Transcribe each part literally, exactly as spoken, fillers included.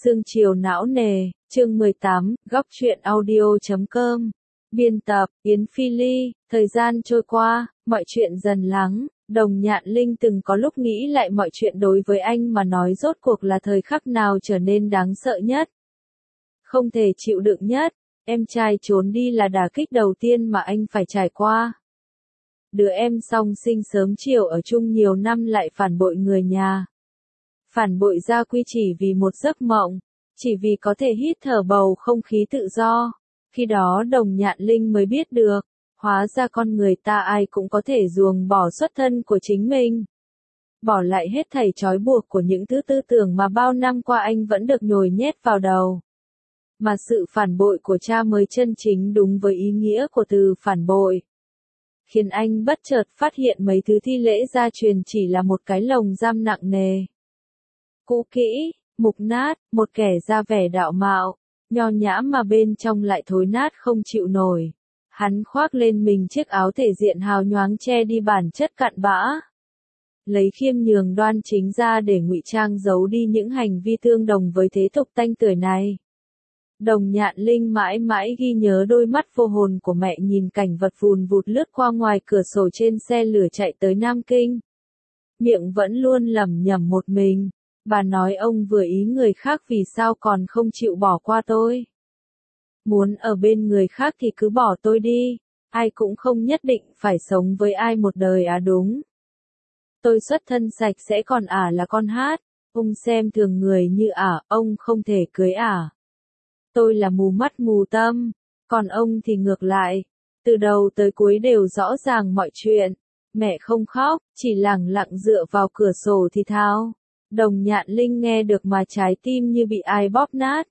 Sương chiều não nề, chương mười tám, góc truyện audio chấm com. Biên tập, Yến Phi Ly. Thời gian trôi qua, mọi chuyện dần lắng, Đồng Nhạn Linh từng có lúc nghĩ lại mọi chuyện đối với anh mà nói rốt cuộc là thời khắc nào trở nên đáng sợ nhất. Không thể chịu đựng nhất, em trai trốn đi là đả kích đầu tiên mà anh phải trải qua. Đứa em song sinh sớm chiều ở chung nhiều năm lại phản bội người nhà. Phản bội gia quy chỉ vì một giấc mộng, chỉ vì có thể hít thở bầu không khí tự do. Khi đó Đồng Nhạn Linh mới biết được, hóa ra con người ta ai cũng có thể ruồng bỏ xuất thân của chính mình. Bỏ lại hết thảy trói buộc của những thứ tư tưởng mà bao năm qua anh vẫn được nhồi nhét vào đầu. Mà sự phản bội của cha mới chân chính đúng với ý nghĩa của từ phản bội. Khiến anh bất chợt phát hiện mấy thứ thi lễ gia truyền chỉ là một cái lồng giam nặng nề. Cũ kỹ, mục nát, một kẻ ra vẻ đạo mạo, nho nhã mà bên trong lại thối nát không chịu nổi. Hắn khoác lên mình chiếc áo thể diện hào nhoáng che đi bản chất cặn bã. Lấy khiêm nhường đoan chính ra để ngụy trang giấu đi những hành vi tương đồng với thế tục tanh tưởi này. Đồng Nhạn Linh mãi mãi ghi nhớ đôi mắt vô hồn của mẹ nhìn cảnh vật vùn vụt lướt qua ngoài cửa sổ trên xe lửa chạy tới Nam Kinh. Miệng vẫn luôn lẩm nhẩm một mình. Bà nói ông vừa ý người khác vì sao còn không chịu bỏ qua tôi. Muốn ở bên người khác thì cứ bỏ tôi đi, ai cũng không nhất định phải sống với ai một đời à đúng. Tôi xuất thân sạch sẽ còn ả là con hát, ông xem thường người như ả, ông không thể cưới ả. Tôi là mù mắt mù tâm, còn ông thì ngược lại, từ đầu tới cuối đều rõ ràng mọi chuyện. Mẹ không khóc, chỉ lẳng lặng dựa vào cửa sổ thì thào. Đồng Nhạn Linh nghe được mà trái tim như bị ai bóp nát.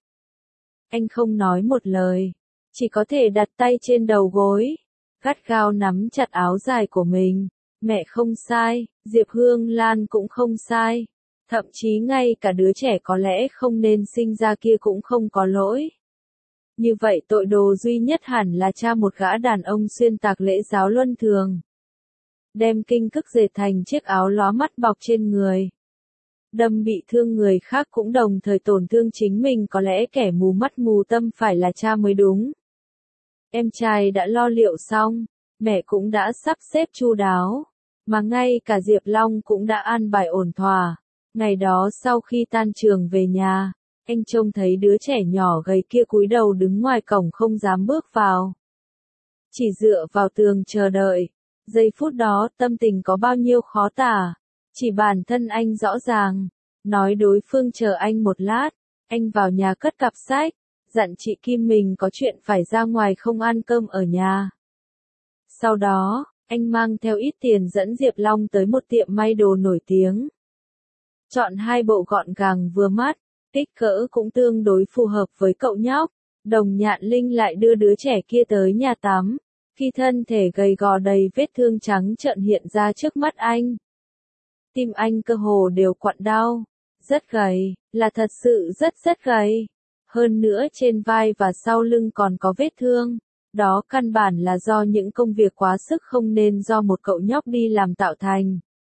Anh không nói một lời, chỉ có thể đặt tay trên đầu gối, gắt gao nắm chặt áo dài của mình. Mẹ không sai, Diệp Hương Lan cũng không sai, thậm chí ngay cả đứa trẻ có lẽ không nên sinh ra kia cũng không có lỗi. Như vậy tội đồ duy nhất hẳn là cha một gã đàn ông xuyên tạc lễ giáo luân thường. Đem kinh cức dệt thành chiếc áo lóa mắt bọc trên người. Đâm bị thương người khác cũng đồng thời tổn thương chính mình, có lẽ kẻ mù mắt mù tâm phải là cha mới đúng. Em trai đã lo liệu xong, mẹ cũng đã sắp xếp chu đáo, mà ngay cả Diệp Long cũng đã an bài ổn thỏa. Ngày đó sau khi tan trường về nhà, anh trông thấy đứa trẻ nhỏ gầy kia cúi đầu đứng ngoài cổng không dám bước vào. Chỉ dựa vào tường chờ đợi, giây phút đó tâm tình có bao nhiêu khó tả. Chỉ bản thân anh rõ ràng, nói đối phương chờ anh một lát, anh vào nhà cất cặp sách, dặn chị Kim mình có chuyện phải ra ngoài không ăn cơm ở nhà. Sau đó, anh mang theo ít tiền dẫn Diệp Long tới một tiệm may đồ nổi tiếng. Chọn hai bộ gọn gàng vừa mắt, kích cỡ cũng tương đối phù hợp với cậu nhóc. Đồng Nhạn Linh lại đưa đứa trẻ kia tới nhà tắm, khi thân thể gầy gò đầy vết thương trắng trợn hiện ra trước mắt anh. Tim anh cơ hồ đều quặn đau, rất gầy, là thật sự rất rất gầy. Hơn nữa trên vai và sau lưng còn có vết thương, đó căn bản là do những công việc quá sức không nên do một cậu nhóc đi làm tạo thành.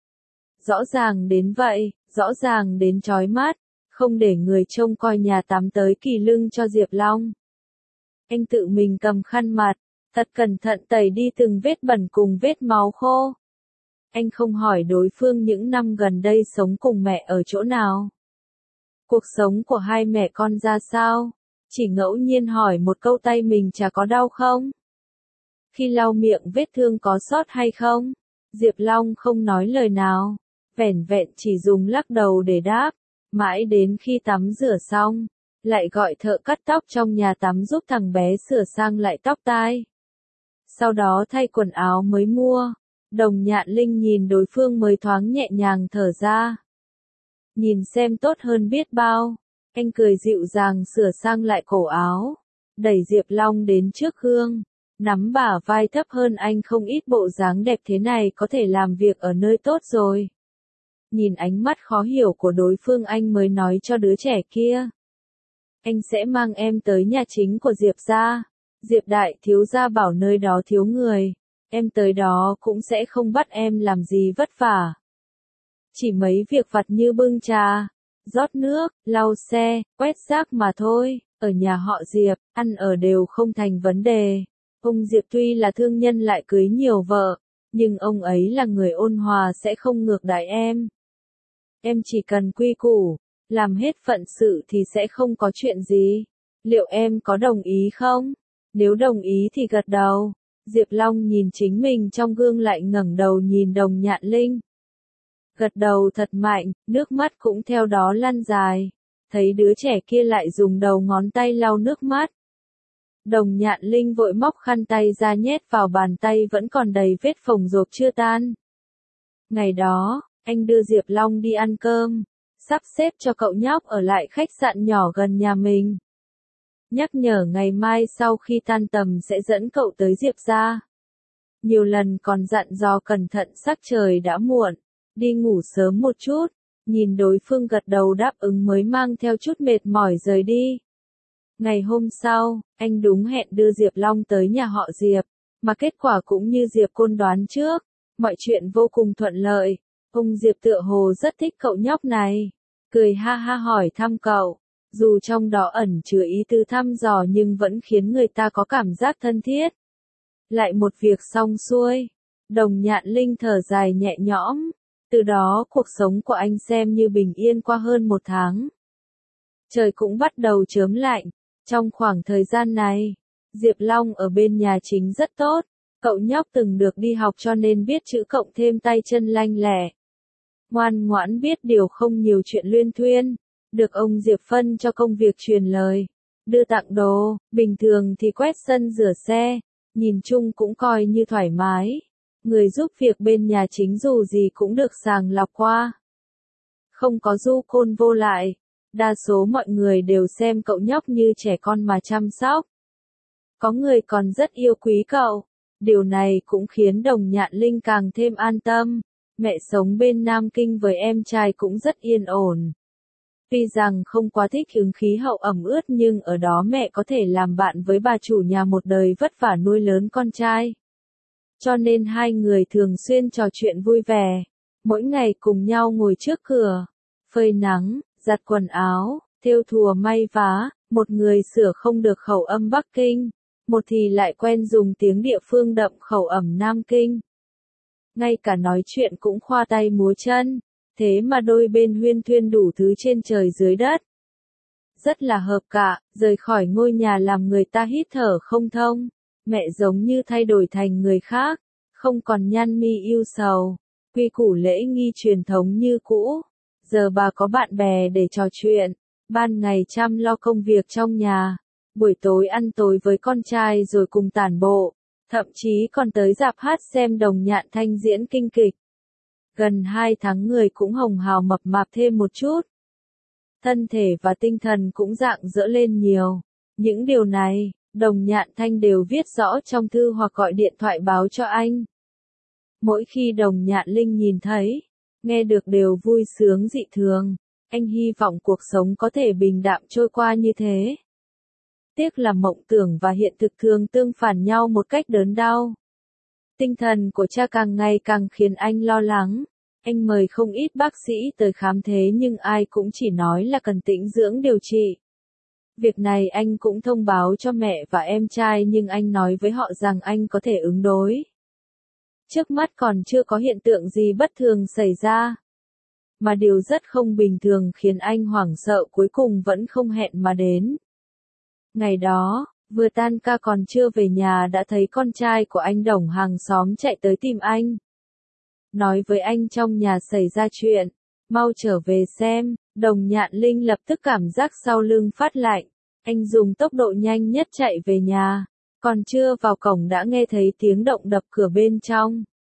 Rõ ràng đến vậy, rõ ràng đến chói mắt, không để người trông coi nhà tắm tới kỳ lưng cho Diệp Long. Anh tự mình cầm khăn mặt, thật cẩn thận tẩy đi từng vết bẩn cùng vết máu khô. Anh không hỏi đối phương những năm gần đây sống cùng mẹ ở chỗ nào. Cuộc sống của hai mẹ con ra sao? Chỉ ngẫu nhiên hỏi một câu tay mình chả có đau không? Khi lau miệng vết thương có sót hay không? Diệp Long không nói lời nào, vẻn vẹn chỉ dùng lắc đầu để đáp. Mãi đến khi tắm rửa xong, lại gọi thợ cắt tóc trong nhà tắm giúp thằng bé sửa sang lại tóc tai. Sau đó thay quần áo mới mua. Đồng Nhạn Linh nhìn đối phương mới thoáng nhẹ nhàng thở ra. Nhìn xem tốt hơn biết bao. Anh cười dịu dàng sửa sang lại cổ áo, đẩy Diệp Long đến trước gương, nắm bả vai thấp hơn anh không ít, bộ dáng đẹp thế này có thể làm việc ở nơi tốt rồi. Nhìn ánh mắt khó hiểu của đối phương anh mới nói cho đứa trẻ kia. Anh sẽ mang em tới nhà chính của Diệp gia. Diệp đại thiếu gia bảo nơi đó thiếu người. Em tới đó cũng sẽ không bắt em làm gì vất vả. Chỉ mấy việc vặt như bưng trà, rót nước, lau xe, quét rác mà thôi. Ở nhà họ Diệp, ăn ở đều không thành vấn đề. Ông Diệp tuy là thương nhân lại cưới nhiều vợ, nhưng ông ấy là người ôn hòa sẽ không ngược đãi em. Em chỉ cần quy củ, làm hết phận sự thì sẽ không có chuyện gì. Liệu em có đồng ý không? Nếu đồng ý thì gật đầu. Diệp Long nhìn chính mình trong gương lại ngẩng đầu nhìn Đồng Nhạn Linh. Gật đầu thật mạnh, nước mắt cũng theo đó lăn dài. Thấy đứa trẻ kia lại dùng đầu ngón tay lau nước mắt. Đồng Nhạn Linh vội móc khăn tay ra nhét vào bàn tay vẫn còn đầy vết phồng rộp chưa tan. Ngày đó, anh đưa Diệp Long đi ăn cơm, sắp xếp cho cậu nhóc ở lại khách sạn nhỏ gần nhà mình. Nhắc nhở ngày mai sau khi tan tầm sẽ dẫn cậu tới Diệp gia. Nhiều lần còn dặn dò cẩn thận sắc trời đã muộn, đi ngủ sớm một chút, nhìn đối phương gật đầu đáp ứng mới mang theo chút mệt mỏi rời đi. Ngày hôm sau, anh đúng hẹn đưa Diệp Long tới nhà họ Diệp, mà kết quả cũng như Diệp Côn đoán trước, mọi chuyện vô cùng thuận lợi. Ông Diệp tựa hồ rất thích cậu nhóc này, cười ha ha hỏi thăm cậu, dù trong đó ẩn chứa ý tứ thăm dò nhưng vẫn khiến người ta có cảm giác thân thiết. Lại một việc xong xuôi, Đồng Nhạn Linh thở dài nhẹ nhõm, từ đó cuộc sống của anh xem như bình yên qua hơn một tháng. Trời cũng bắt đầu chớm lạnh, trong khoảng thời gian này, Diệp Long ở bên nhà chính rất tốt, cậu nhóc từng được đi học cho nên biết chữ cộng thêm tay chân lanh lẹ. Ngoan ngoãn biết điều không nhiều chuyện luyên thuyên, được ông Diệp phân cho công việc truyền lời, đưa tặng đồ, bình thường thì quét sân rửa xe, nhìn chung cũng coi như thoải mái. Người giúp việc bên nhà chính dù gì cũng được sàng lọc qua. Không có du côn vô lại, đa số mọi người đều xem cậu nhóc như trẻ con mà chăm sóc. Có người còn rất yêu quý cậu, điều này cũng khiến Đồng Nhạn Linh càng thêm an tâm. Mẹ sống bên Nam Kinh với em trai cũng rất yên ổn. Tuy rằng không quá thích ứng khí hậu ẩm ướt nhưng ở đó mẹ có thể làm bạn với bà chủ nhà một đời vất vả nuôi lớn con trai. Cho nên hai người thường xuyên trò chuyện vui vẻ, mỗi ngày cùng nhau ngồi trước cửa, phơi nắng, giặt quần áo, thêu thùa may vá, một người sửa không được khẩu âm Bắc Kinh, một thì lại quen dùng tiếng địa phương đậm khẩu ẩm Nam Kinh. Ngay cả nói chuyện cũng khoa tay múa chân, thế mà đôi bên huyên thuyên đủ thứ trên trời dưới đất. Rất là hợp cả, rời khỏi ngôi nhà làm người ta hít thở không thông, mẹ giống như thay đổi thành người khác, không còn nhăn mi yêu sầu, quy củ lễ nghi truyền thống như cũ. Giờ bà có bạn bè để trò chuyện, ban ngày chăm lo công việc trong nhà, buổi tối ăn tối với con trai rồi cùng tản bộ. Thậm chí còn tới rạp hát xem Đồng Nhạn Thanh diễn kinh kịch. Gần hai tháng người cũng hồng hào mập mạp thêm một chút. Thân thể và tinh thần cũng rạng rỡ lên nhiều. Những điều này, Đồng Nhạn Thanh đều viết rõ trong thư hoặc gọi điện thoại báo cho anh. Mỗi khi Đồng Nhạn Linh nhìn thấy, nghe được đều vui sướng dị thường. Anh hy vọng cuộc sống có thể bình đạm trôi qua như thế. Tiếc là mộng tưởng và hiện thực thường tương phản nhau một cách đớn đau. Tinh thần của cha càng ngày càng khiến anh lo lắng. Anh mời không ít bác sĩ tới khám thế nhưng ai cũng chỉ nói là cần tĩnh dưỡng điều trị. Việc này anh cũng thông báo cho mẹ và em trai nhưng anh nói với họ rằng anh có thể ứng đối. Trước mắt còn chưa có hiện tượng gì bất thường xảy ra. Mà điều rất không bình thường khiến anh hoảng sợ cuối cùng vẫn không hẹn mà đến. Ngày đó, vừa tan ca còn chưa về nhà đã thấy con trai của anh Đồng hàng xóm chạy tới tìm anh. Nói với anh trong nhà xảy ra chuyện, mau trở về xem. Đồng Nhạn Linh lập tức cảm giác sau lưng phát lạnh. Anh dùng tốc độ nhanh nhất chạy về nhà, còn chưa vào cổng đã nghe thấy tiếng động đập cửa bên trong.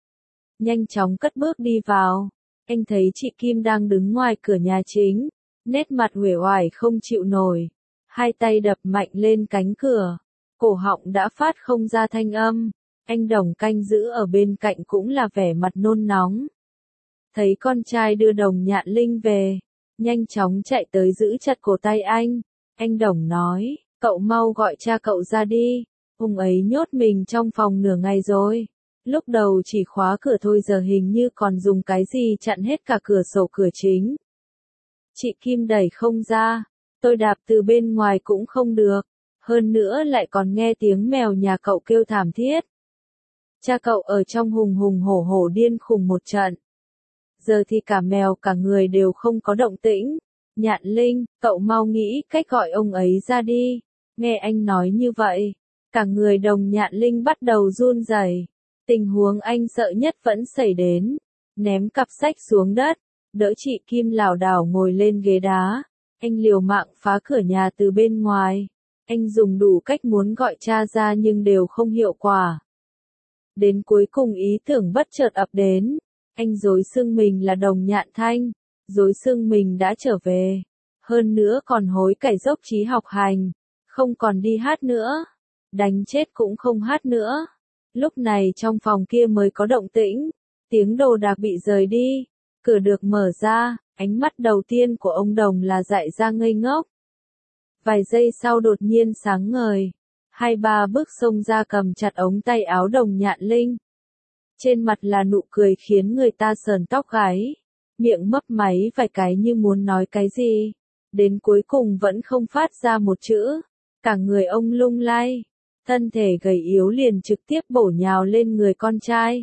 Nhanh chóng cất bước đi vào, anh thấy chị Kim đang đứng ngoài cửa nhà chính, nét mặt uể oải không chịu nổi. Hai tay đập mạnh lên cánh cửa, cổ họng đã phát không ra thanh âm. Anh Đồng canh giữ ở bên cạnh cũng là vẻ mặt nôn nóng. Thấy con trai đưa Đồng Nhạn Linh về, nhanh chóng chạy tới giữ chặt cổ tay anh. Anh Đồng nói, cậu mau gọi cha cậu ra đi, ông ấy nhốt mình trong phòng nửa ngày rồi. Lúc đầu chỉ khóa cửa thôi giờ hình như còn dùng cái gì chặn hết cả cửa sổ cửa chính. Chị Kim đẩy không ra, tôi đạp từ bên ngoài cũng không được, hơn nữa lại còn nghe tiếng mèo nhà cậu kêu thảm thiết. Cha cậu ở trong hùng hùng hổ hổ điên khùng một trận. Giờ thì cả mèo cả người đều không có động tĩnh. Nhạn Linh, cậu mau nghĩ cách gọi ông ấy ra đi. Nghe anh nói như vậy, cả người Đồng Nhạn Linh bắt đầu run rẩy. Tình huống anh sợ nhất vẫn xảy đến. Ném cặp sách xuống đất, đỡ chị Kim lảo đảo ngồi lên ghế đá. Anh liều mạng phá cửa nhà từ bên ngoài. Anh dùng đủ cách muốn gọi cha ra nhưng đều không hiệu quả. Đến cuối cùng ý tưởng bất chợt ập đến. Anh dối xưng mình là Đồng Nhạn Thanh, dối xưng mình đã trở về. Hơn nữa còn hối cải dốc trí học hành, không còn đi hát nữa. Đánh chết cũng không hát nữa. Lúc này trong phòng kia mới có động tĩnh. Tiếng đồ đạc bị rời đi. Cửa được mở ra, ánh mắt đầu tiên của ông Đồng là dại ra ngây ngốc. Vài giây sau đột nhiên sáng ngời. Hai ba bước xông ra cầm chặt ống tay áo Đồng Nhạn Linh. Trên mặt là nụ cười khiến người ta sờn tóc gáy. Miệng mấp máy vài cái như muốn nói cái gì. Đến cuối cùng vẫn không phát ra một chữ. Cả người ông lung lay. Thân thể gầy yếu liền trực tiếp bổ nhào lên người con trai.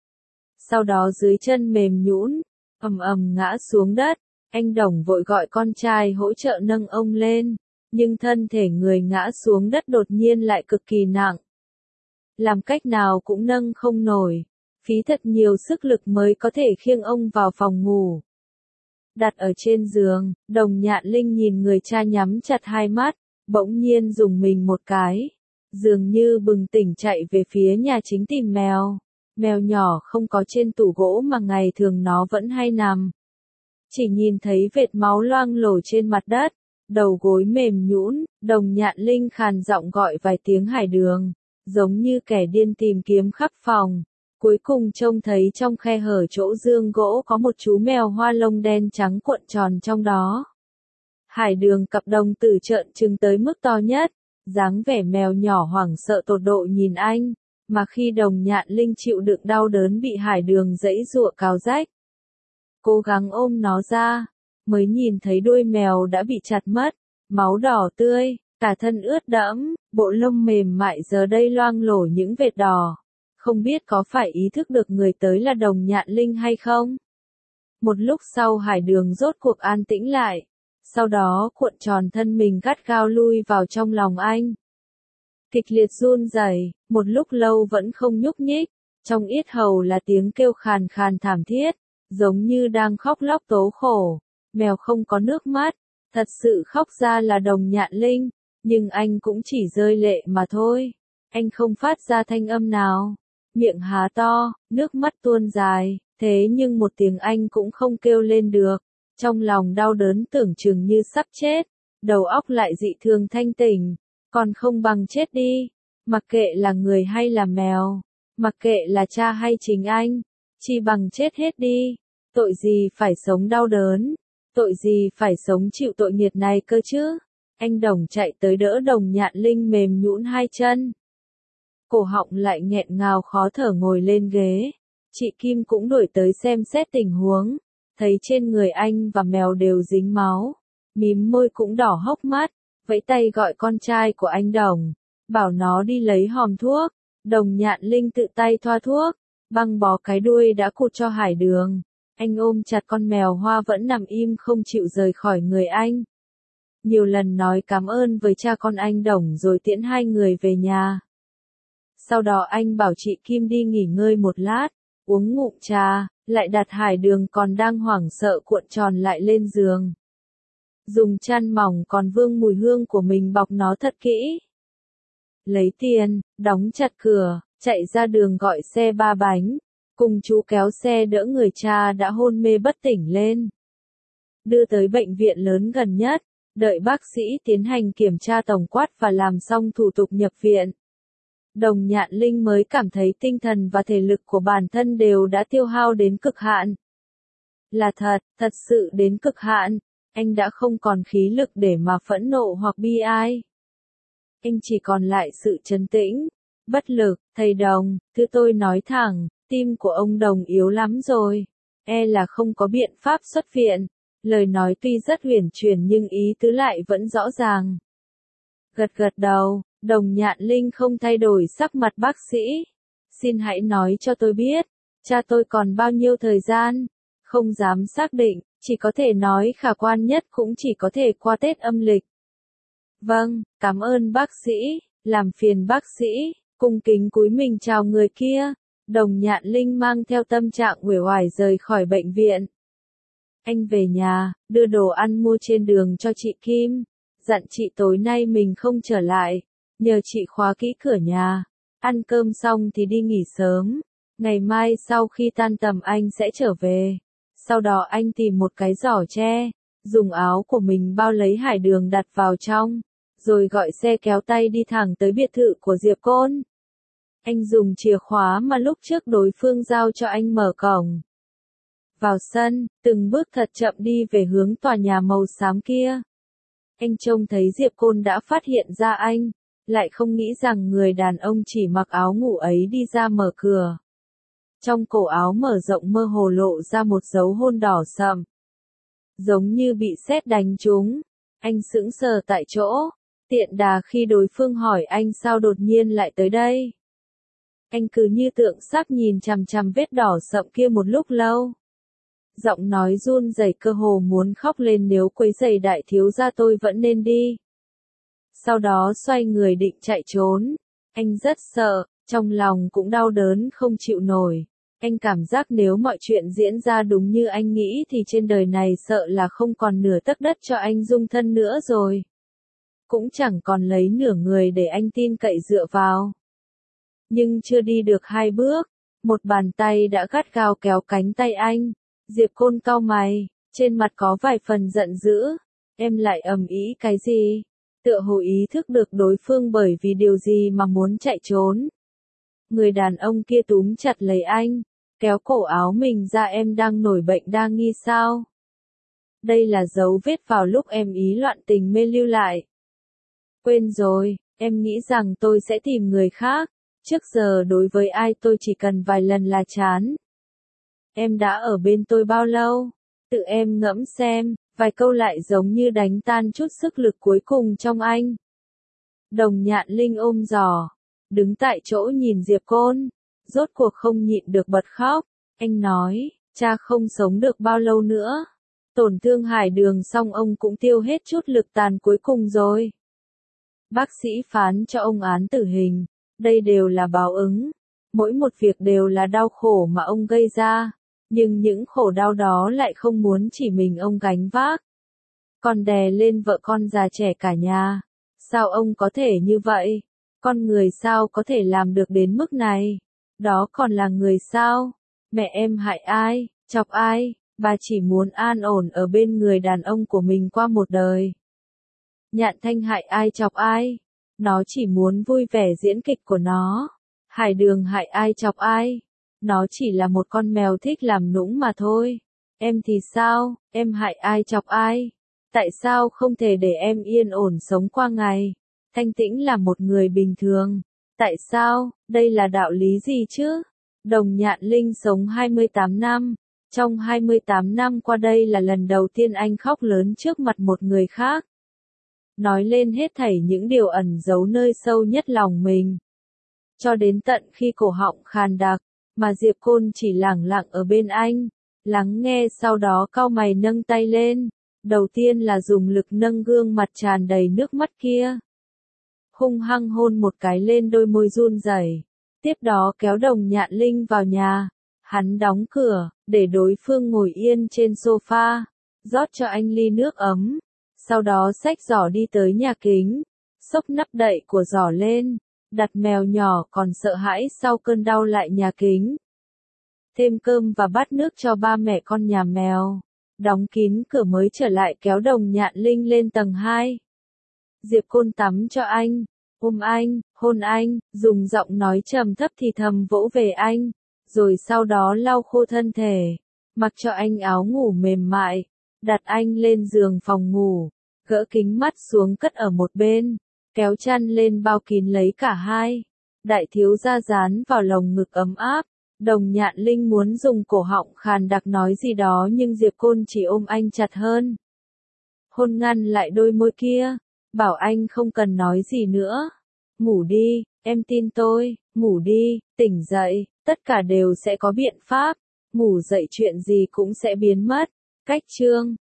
Sau đó dưới chân mềm nhũn, ầm ầm ngã xuống đất. Anh Đồng vội gọi con trai hỗ trợ nâng ông lên. Nhưng thân thể người ngã xuống đất đột nhiên lại cực kỳ nặng. Làm cách nào cũng nâng không nổi. Phí thật nhiều sức lực mới có thể khiêng ông vào phòng ngủ. Đặt ở trên giường, Đồng Nhạn Linh nhìn người cha nhắm chặt hai mắt, bỗng nhiên dùng mình một cái. Dường như bừng tỉnh chạy về phía nhà chính tìm mèo. Mèo nhỏ không có trên tủ gỗ mà ngày thường nó vẫn hay nằm. Chỉ nhìn thấy vệt máu loang lổ trên mặt đất, đầu gối mềm nhũn, Đồng Nhạn Linh khàn giọng gọi vài tiếng Hải Đường, giống như kẻ điên tìm kiếm khắp phòng. Cuối cùng trông thấy trong khe hở chỗ giường gỗ có một chú mèo hoa lông đen trắng cuộn tròn trong đó. Hải Đường cặp đồng tử trợn trừng tới mức to nhất, dáng vẻ mèo nhỏ hoảng sợ tột độ nhìn anh, mà khi Đồng Nhạn Linh chịu đựng đau đớn bị Hải Đường giãy giụa cào rách. Cố gắng ôm nó ra, mới nhìn thấy đuôi mèo đã bị chặt mất, máu đỏ tươi, cả thân ướt đẫm, bộ lông mềm mại giờ đây loang lổ những vệt đỏ. Không biết có phải ý thức được người tới là Đồng Nhạn Linh hay không? Một lúc sau Hải Đường rốt cuộc an tĩnh lại. Sau đó cuộn tròn thân mình gắt gao lui vào trong lòng anh. Kịch liệt run rẩy, một lúc lâu vẫn không nhúc nhích. Trong yết hầu là tiếng kêu khàn khàn thảm thiết, giống như đang khóc lóc tố khổ. Mèo không có nước mắt, thật sự khóc ra là Đồng Nhạn Linh, nhưng anh cũng chỉ rơi lệ mà thôi. Anh không phát ra thanh âm nào. Miệng há to, nước mắt tuôn dài, thế nhưng một tiếng anh cũng không kêu lên được. Trong lòng đau đớn tưởng chừng như sắp chết, đầu óc lại dị thường thanh tỉnh, còn không bằng chết đi. Mặc kệ là người hay là mèo, mặc kệ là cha hay chính anh, chỉ bằng chết hết đi. Tội gì phải sống đau đớn, tội gì phải sống chịu tội nghiệt này cơ chứ. Anh Đồng chạy tới đỡ Đồng Nhạn Linh mềm nhũn hai chân. Cổ họng lại nghẹn ngào khó thở ngồi lên ghế. Chị Kim cũng đuổi tới xem xét tình huống. Thấy trên người anh và mèo đều dính máu. Mím môi cũng đỏ hốc mắt. Vẫy tay gọi con trai của anh Đồng. Bảo nó đi lấy hòm thuốc. Đồng Nhạn Linh tự tay thoa thuốc. Băng bó cái đuôi đã cụt cho Hải Đường. Anh ôm chặt con mèo hoa vẫn nằm im không chịu rời khỏi người anh. Nhiều lần nói cảm ơn với cha con anh Đồng rồi tiễn hai người về nhà. Sau đó anh bảo chị Kim đi nghỉ ngơi một lát, uống ngụm trà, lại đặt Hải Đường còn đang hoảng sợ cuộn tròn lại lên giường. Dùng chăn mỏng còn vương mùi hương của mình bọc nó thật kỹ. Lấy tiền, đóng chặt cửa, chạy ra đường gọi xe ba bánh, cùng chú kéo xe đỡ người cha đã hôn mê bất tỉnh lên. Đưa tới bệnh viện lớn gần nhất, đợi bác sĩ tiến hành kiểm tra tổng quát và làm xong thủ tục nhập viện. Đồng Nhạn Linh mới cảm thấy tinh thần và thể lực của bản thân đều đã tiêu hao đến cực hạn. Là thật, thật sự đến cực hạn, anh đã không còn khí lực để mà phẫn nộ hoặc bi ai. Anh chỉ còn lại sự trấn tĩnh, bất lực. Thầy Đồng, thứ tôi nói thẳng, tim của ông Đồng yếu lắm rồi, e là không có biện pháp xuất viện. Lời nói tuy rất huyền chuyển nhưng ý tứ lại vẫn rõ ràng. Gật gật đầu, Đồng Nhạn Linh không thay đổi sắc mặt bác sĩ. Xin hãy nói cho tôi biết, cha tôi còn bao nhiêu thời gian? Không dám xác định, chỉ có thể nói khả quan nhất cũng chỉ có thể qua Tết âm lịch. Vâng, cảm ơn bác sĩ, làm phiền bác sĩ, cung kính cúi mình chào người kia. Đồng Nhạn Linh mang theo tâm trạng uể oải rời khỏi bệnh viện. Anh về nhà, đưa đồ ăn mua trên đường cho chị Kim, dặn chị tối nay mình không trở lại, nhờ chị khóa kỹ cửa nhà, ăn cơm xong thì đi nghỉ sớm, ngày mai sau khi tan tầm anh sẽ trở về. Sau đó anh tìm một cái giỏ tre, dùng áo của mình bao lấy Hải Đường đặt vào trong, rồi gọi xe kéo tay đi thẳng tới biệt thự của Diệp Côn. Anh dùng chìa khóa mà lúc trước đối phương giao cho anh mở cổng. Vào sân, từng bước thật chậm đi về hướng tòa nhà màu xám kia. Anh trông thấy Diệp Côn đã phát hiện ra anh, lại không nghĩ rằng người đàn ông chỉ mặc áo ngủ ấy đi ra mở cửa. Trong cổ áo mở rộng mơ hồ lộ ra một dấu hôn đỏ sậm. Giống như bị sét đánh trúng, anh sững sờ tại chỗ, tiện đà khi đối phương hỏi anh sao đột nhiên lại tới đây. Anh cứ như tượng sắc nhìn chằm chằm vết đỏ sậm kia một lúc lâu. Giọng nói run rẩy cơ hồ muốn khóc lên, nếu quấy rầy đại thiếu gia tôi vẫn nên đi. Sau đó xoay người định chạy trốn. Anh rất sợ, trong lòng cũng đau đớn không chịu nổi. Anh cảm giác nếu mọi chuyện diễn ra đúng như anh nghĩ thì trên đời này sợ là không còn nửa tấc đất cho anh dung thân nữa rồi. Cũng chẳng còn lấy nửa người để anh tin cậy dựa vào. Nhưng chưa đi được hai bước, một bàn tay đã gắt gao kéo cánh tay anh. Diệp Côn cau mày, trên mặt có vài phần giận dữ. Em lại ầm ĩ cái gì? Tựa hồ ý thức được đối phương bởi vì điều gì mà muốn chạy trốn. Người đàn ông kia túm chặt lấy anh, kéo cổ áo mình ra. Em đang nổi bệnh đa nghi sao? Đây là dấu vết vào lúc em ý loạn tình mê lưu lại. Quên rồi, em nghĩ rằng tôi sẽ tìm người khác. Trước giờ đối với ai tôi chỉ cần vài lần là chán. Em đã ở bên tôi bao lâu? Tự em ngẫm xem, vài câu lại giống như đánh tan chút sức lực cuối cùng trong anh. Đồng Nhạn Linh ôm giỏ, đứng tại chỗ nhìn Diệp Côn, rốt cuộc không nhịn được bật khóc. Anh nói, cha không sống được bao lâu nữa. Tổn thương Hải Đường xong ông cũng tiêu hết chút lực tàn cuối cùng rồi. Bác sĩ phán cho ông án tử hình, đây đều là báo ứng. Mỗi một việc đều là đau khổ mà ông gây ra. Nhưng những khổ đau đó lại không muốn chỉ mình ông gánh vác. Còn đè lên vợ con già trẻ cả nhà. Sao ông có thể như vậy? Con người sao có thể làm được đến mức này? Đó còn là người sao? Mẹ em hại ai? Chọc ai? Bà chỉ muốn an ổn ở bên người đàn ông của mình qua một đời. Nhạn Thanh hại ai chọc ai? Nó chỉ muốn vui vẻ diễn kịch của nó. Hải Đường hại ai chọc ai? Nó chỉ là một con mèo thích làm nũng mà thôi. Em thì sao? Em hại ai chọc ai? Tại sao không thể để em yên ổn sống qua ngày? Thanh tĩnh là một người bình thường. Tại sao? Đây là đạo lý gì chứ? Đồng Nhạn Linh sống hai mươi tám năm. Trong hai mươi tám năm qua đây là lần đầu tiên anh khóc lớn trước mặt một người khác. Nói lên hết thảy những điều ẩn giấu nơi sâu nhất lòng mình. Cho đến tận khi cổ họng khàn đặc, mà Diệp Côn chỉ lẳng lặng ở bên anh, lắng nghe, sau đó cau mày nâng tay lên, đầu tiên là dùng lực nâng gương mặt tràn đầy nước mắt kia. Hung hăng hôn một cái lên đôi môi run rẩy, tiếp đó kéo Đồng Nhạn Linh vào nhà, hắn đóng cửa, để đối phương ngồi yên trên sofa, rót cho anh ly nước ấm, sau đó xách giỏ đi tới nhà kính, xốc nắp đậy của giỏ lên. Đặt mèo nhỏ còn sợ hãi sau cơn đau lại nhà kính. Thêm cơm và bát nước cho ba mẹ con nhà mèo. Đóng kín cửa mới trở lại, kéo Đồng Nhạn Linh lên tầng hai. Diệp Côn tắm cho anh, ôm anh, hôn anh, dùng giọng nói trầm thấp thì thầm vỗ về anh, rồi sau đó lau khô thân thể, mặc cho anh áo ngủ mềm mại, đặt anh lên giường phòng ngủ, gỡ kính mắt xuống cất ở một bên. Kéo chăn lên bao kín lấy cả hai. Đại thiếu gia dán vào lồng ngực ấm áp, Đồng Nhạn Linh muốn dùng cổ họng khàn đặc nói gì đó nhưng Diệp Côn chỉ ôm anh chặt hơn. Hôn ngăn lại đôi môi kia, bảo anh không cần nói gì nữa. Ngủ đi, em tin tôi, ngủ đi, tỉnh dậy, tất cả đều sẽ có biện pháp. Ngủ dậy chuyện gì cũng sẽ biến mất. Cách chương